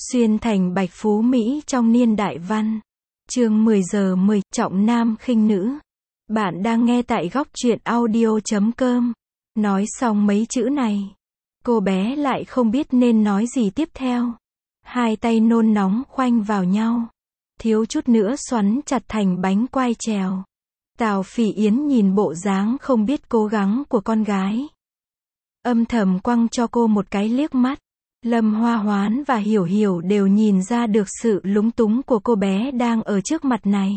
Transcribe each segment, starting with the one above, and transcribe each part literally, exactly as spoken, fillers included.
Xuyên thành Bạch Phú Mỹ trong niên đại văn. Chương mười giờ mười, trọng nam khinh nữ. Bạn đang nghe tại góc truyện audio chấm com. Nói xong mấy chữ này, cô bé lại không biết nên nói gì tiếp theo. Hai tay nôn nóng khoanh vào nhau, thiếu chút nữa xoắn chặt thành bánh quai trèo. Tào Phỉ Yến nhìn bộ dáng không biết cố gắng của con gái, âm thầm quăng cho cô một cái liếc mắt. Lâm Hoa Hoán và Hiểu Hiểu đều nhìn ra được sự lúng túng của cô bé đang ở trước mặt này.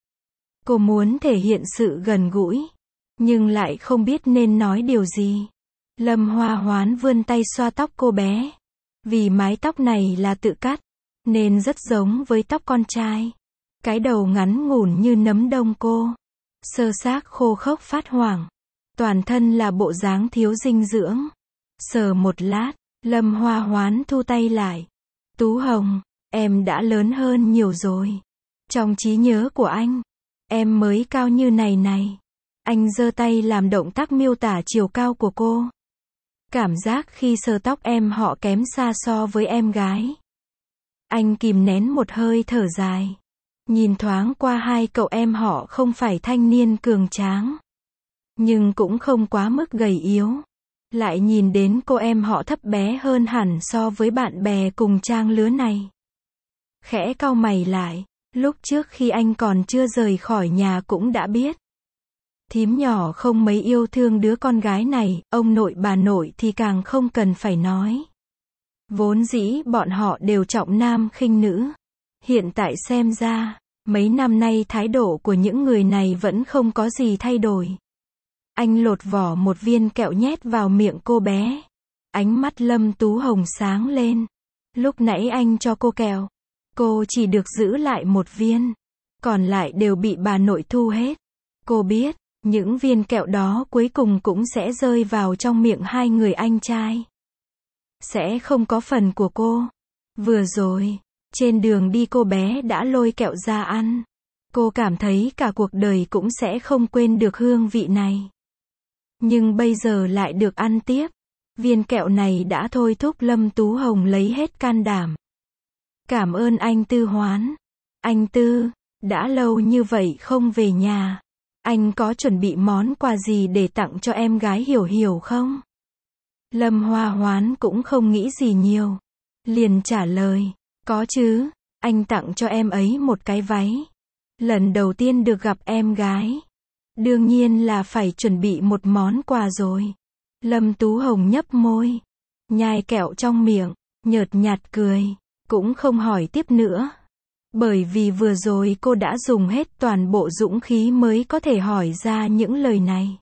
Cô muốn thể hiện sự gần gũi, nhưng lại không biết nên nói điều gì. Lâm Hoa Hoán vươn tay xoa tóc cô bé. Vì mái tóc này là tự cắt, nên rất giống với tóc con trai. Cái đầu ngắn ngủn như nấm đông cô, sơ xác khô khốc phát hoảng. Toàn thân là bộ dáng thiếu dinh dưỡng. Sờ một lát, Lâm Hoa Hoán thu tay lại. Tú Hồng, em đã lớn hơn nhiều rồi. Trong trí nhớ của anh, em mới cao như này này. Anh giơ tay làm động tác miêu tả chiều cao của cô. Cảm giác khi sờ tóc em họ kém xa so với em gái. Anh kìm nén một hơi thở dài. Nhìn thoáng qua hai cậu em họ không phải thanh niên cường tráng, nhưng cũng không quá mức gầy yếu. Lại nhìn đến cô em họ thấp bé hơn hẳn so với bạn bè cùng trang lứa này. Khẽ cau mày lại, lúc trước khi anh còn chưa rời khỏi nhà cũng đã biết. Thím nhỏ không mấy yêu thương đứa con gái này, ông nội bà nội thì càng không cần phải nói. Vốn dĩ bọn họ đều trọng nam khinh nữ. Hiện tại xem ra, mấy năm nay thái độ của những người này vẫn không có gì thay đổi. Anh lột vỏ một viên kẹo nhét vào miệng cô bé. Ánh mắt Lâm Tú Hồng sáng lên. Lúc nãy anh cho cô kẹo, cô chỉ được giữ lại một viên, còn lại đều bị bà nội thu hết. Cô biết, những viên kẹo đó cuối cùng cũng sẽ rơi vào trong miệng hai người anh trai. Sẽ không có phần của cô. Vừa rồi, trên đường đi cô bé đã lôi kẹo ra ăn. Cô cảm thấy cả cuộc đời cũng sẽ không quên được hương vị này. Nhưng bây giờ lại được ăn tiếp. Viên kẹo này đã thôi thúc Lâm Tú Hồng lấy hết can đảm. Cảm ơn anh Tư Hoán. Anh Tư, đã lâu như vậy không về nhà. Anh có chuẩn bị món quà gì để tặng cho em gái Hiểu Hiểu không? Lâm Hoa Hoán cũng không nghĩ gì nhiều, liền trả lời, có chứ, anh tặng cho em ấy một cái váy. Lần đầu tiên được gặp em gái, đương nhiên là phải chuẩn bị một món quà rồi. Lâm Tú Hồng nhấp môi, nhai kẹo trong miệng, nhợt nhạt cười, cũng không hỏi tiếp nữa. Bởi vì vừa rồi cô đã dùng hết toàn bộ dũng khí mới có thể hỏi ra những lời này.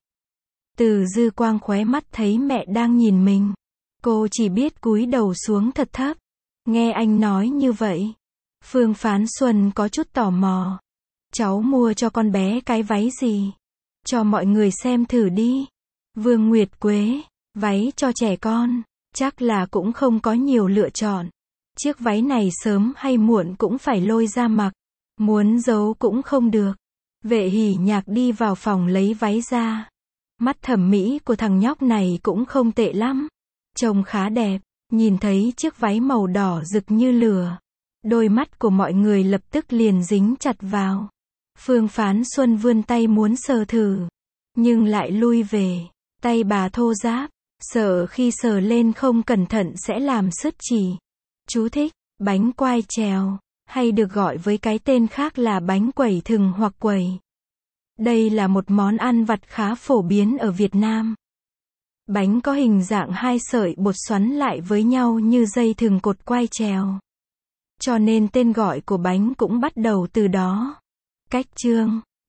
Từ dư quang khóe mắt thấy mẹ đang nhìn mình, cô chỉ biết cúi đầu xuống thật thấp. Nghe anh nói như vậy, Phương Phán Xuân có chút tò mò. Cháu mua cho con bé cái váy gì? Cho mọi người xem thử đi. Vương Nguyệt Quế, váy cho trẻ con, chắc là cũng không có nhiều lựa chọn. Chiếc váy này sớm hay muộn cũng phải lôi ra mặc, muốn giấu cũng không được. Vệ Hỉ Nhạc đi vào phòng lấy váy ra. Mắt thẩm mỹ của thằng nhóc này cũng không tệ lắm, trông khá đẹp. Nhìn thấy chiếc váy màu đỏ rực như lửa, đôi mắt của mọi người lập tức liền dính chặt vào. Phương Phán Xuân vươn tay muốn sờ thử, nhưng lại lui về. Tay bà thô ráp, sợ khi sờ lên không cẩn thận sẽ làm sứt chỉ. Chú thích, bánh quai trèo, hay được gọi với cái tên khác là bánh quẩy thừng hoặc quẩy. Đây là một món ăn vặt khá phổ biến ở Việt Nam. Bánh có hình dạng hai sợi bột xoắn lại với nhau như dây thừng cột quai trèo. Cho nên tên gọi của bánh cũng bắt đầu từ đó. Cách chương